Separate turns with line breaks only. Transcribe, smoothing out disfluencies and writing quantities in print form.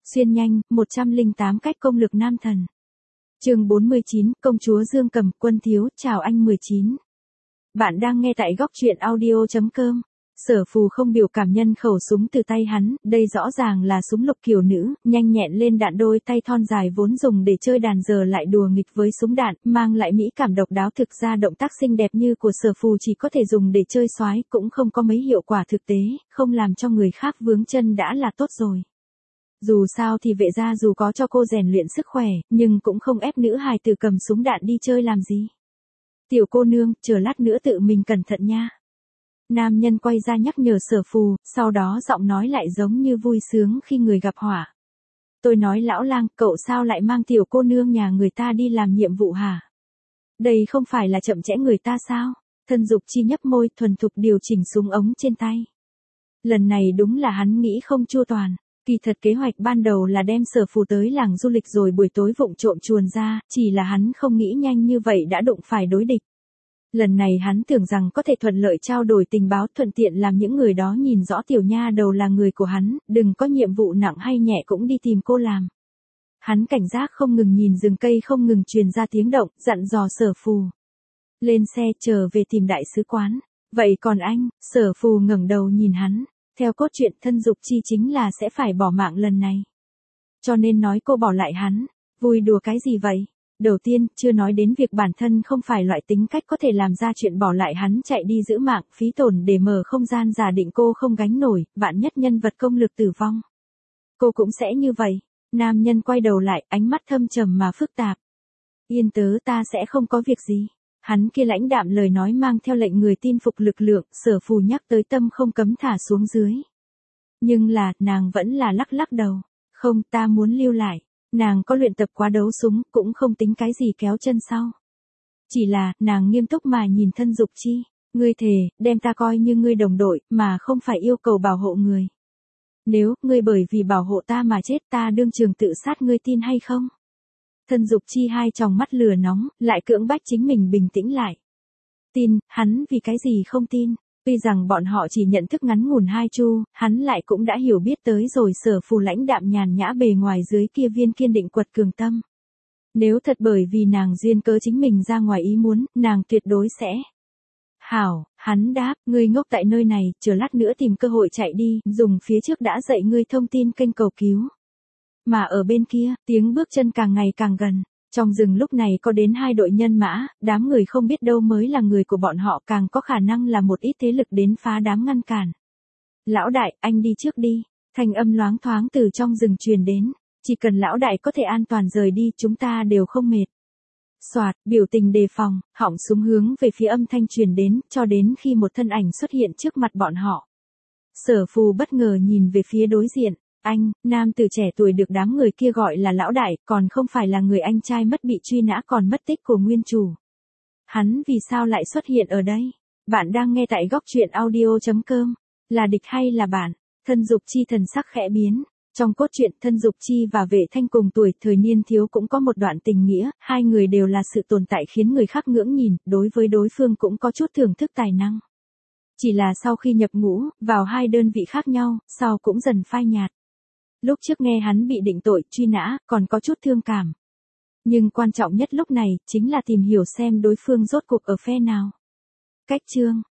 Xuyên nhanh, 108 cách công lược nam thần. Chương 49, công chúa Dương Cầm, quân thiếu, chào anh 19. Bạn đang nghe tại góc truyện audio.com. Sở Phù không biểu cảm nhân khẩu súng từ tay hắn, đây rõ ràng là súng lục kiểu nữ, nhanh nhẹn lên đạn, đôi tay thon dài vốn dùng để chơi đàn giờ lại đùa nghịch với súng đạn, mang lại mỹ cảm độc đáo. Thực ra động tác xinh đẹp như của Sở Phù chỉ có thể dùng để chơi soái, cũng không có mấy hiệu quả thực tế, không làm cho người khác vướng chân đã là tốt rồi. Dù sao thì vệ gia dù có cho cô rèn luyện sức khỏe, nhưng cũng không ép nữ hài tử cầm súng đạn đi chơi làm gì. Tiểu cô nương, chờ lát nữa tự mình cẩn thận nha. Nam nhân quay ra nhắc nhở Sở Phù, sau đó giọng nói lại giống như vui sướng khi người gặp họa. Tôi nói lão lang, cậu sao lại mang tiểu cô nương nhà người ta đi làm nhiệm vụ hả? Đây không phải là chậm trễ người ta sao? Thân Dục Chi nhấp môi, thuần thục điều chỉnh súng ống trên tay. Lần này đúng là hắn nghĩ không chu toàn. Kỳ thật kế hoạch ban đầu là đem Sở Phù tới làng du lịch rồi buổi tối vụng trộm chuồn ra, chỉ là hắn không nghĩ nhanh như vậy đã đụng phải đối địch. Lần này hắn tưởng rằng có thể thuận lợi trao đổi tình báo, thuận tiện làm những người đó nhìn rõ tiểu nha đầu là người của hắn, đừng có nhiệm vụ nặng hay nhẹ cũng đi tìm cô làm. Hắn cảnh giác không ngừng nhìn rừng cây không ngừng truyền ra tiếng động, dặn dò Sở Phù. Lên xe trở về tìm đại sứ quán. Vậy còn anh? Sở Phù ngẩng đầu nhìn hắn. Theo cốt truyện Thân Dục Chi chính là sẽ phải bỏ mạng lần này. Cho nên nói cô bỏ lại hắn. Vui đùa cái gì vậy? Đầu tiên, chưa nói đến việc bản thân không phải loại tính cách có thể làm ra chuyện bỏ lại hắn chạy đi giữ mạng, phí tổn để mở không gian giả định cô không gánh nổi, vạn nhất nhân vật công lực tử vong. Cô cũng sẽ như vậy. Nam nhân quay đầu lại, ánh mắt thâm trầm mà phức tạp. Yên tớ, ta sẽ không có việc gì. Hắn kia lãnh đạm lời nói mang theo lệnh người tin phục lực lượng, Sở Phù nhắc tới tâm không cấm thả xuống dưới. Nhưng là, nàng vẫn là lắc lắc đầu. Không, ta muốn lưu lại. Nàng có luyện tập quá đấu súng, cũng không tính cái gì kéo chân sau. Chỉ là, nàng nghiêm túc mà nhìn Thân Dục Chi. Ngươi thề, đem ta coi như ngươi đồng đội, mà không phải yêu cầu bảo hộ người. Nếu, ngươi bởi vì bảo hộ ta mà chết, ta đương trường tự sát, ngươi tin hay không? Thân Dục Chi hai tròng mắt lửa nóng, lại cưỡng bách chính mình bình tĩnh lại. Tin, hắn vì cái gì không tin? Tuy rằng bọn họ chỉ nhận thức ngắn ngủn hai chu, hắn lại cũng đã hiểu biết tới rồi Sở Phù lãnh đạm nhàn nhã bề ngoài dưới kia viên kiên định quật cường tâm. Nếu thật bởi vì nàng duyên cớ chính mình ra ngoài ý muốn, nàng tuyệt đối sẽ. Hảo, hắn đáp, ngươi ngốc tại nơi này, chờ lát nữa tìm cơ hội chạy đi, dùng phía trước đã dạy ngươi thông tin kênh cầu cứu. Mà ở bên kia, tiếng bước chân càng ngày càng gần. Trong rừng lúc này có đến 2 đội nhân mã, đám người không biết đâu mới là người của bọn họ, càng có khả năng là một ít thế lực đến phá đám ngăn cản. Lão đại, anh đi trước đi. Thanh âm loáng thoáng từ trong rừng truyền đến. Chỉ cần lão đại có thể an toàn rời đi, chúng ta đều không mệt. Soạt, biểu tình đề phòng, họng súng hướng về phía âm thanh truyền đến, cho đến khi một thân ảnh xuất hiện trước mặt bọn họ. Sở Phù bất ngờ nhìn về phía đối diện. Anh, nam tử trẻ tuổi được đám người kia gọi là lão đại, còn không phải là người anh trai mất bị truy nã còn mất tích của nguyên chủ. Hắn vì sao lại xuất hiện ở đây? Bạn đang nghe tại góc truyện audio.com. Là địch hay là bạn? Thân Dục Chi thần sắc khẽ biến. Trong cốt truyện Thân Dục Chi và Vệ Thanh cùng tuổi thời niên thiếu cũng có một đoạn tình nghĩa, hai người đều là sự tồn tại khiến người khác ngưỡng nhìn, đối với đối phương cũng có chút thưởng thức tài năng. Chỉ là sau khi nhập ngũ, vào hai đơn vị khác nhau, sau cũng dần phai nhạt. Lúc trước nghe hắn bị định tội, truy nã, còn có chút thương cảm. Nhưng quan trọng nhất lúc này, chính là tìm hiểu xem đối phương rốt cuộc ở phe nào. Cách chương.